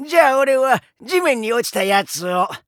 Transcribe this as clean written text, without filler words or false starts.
じゃあ俺は地面に落ちたやつを。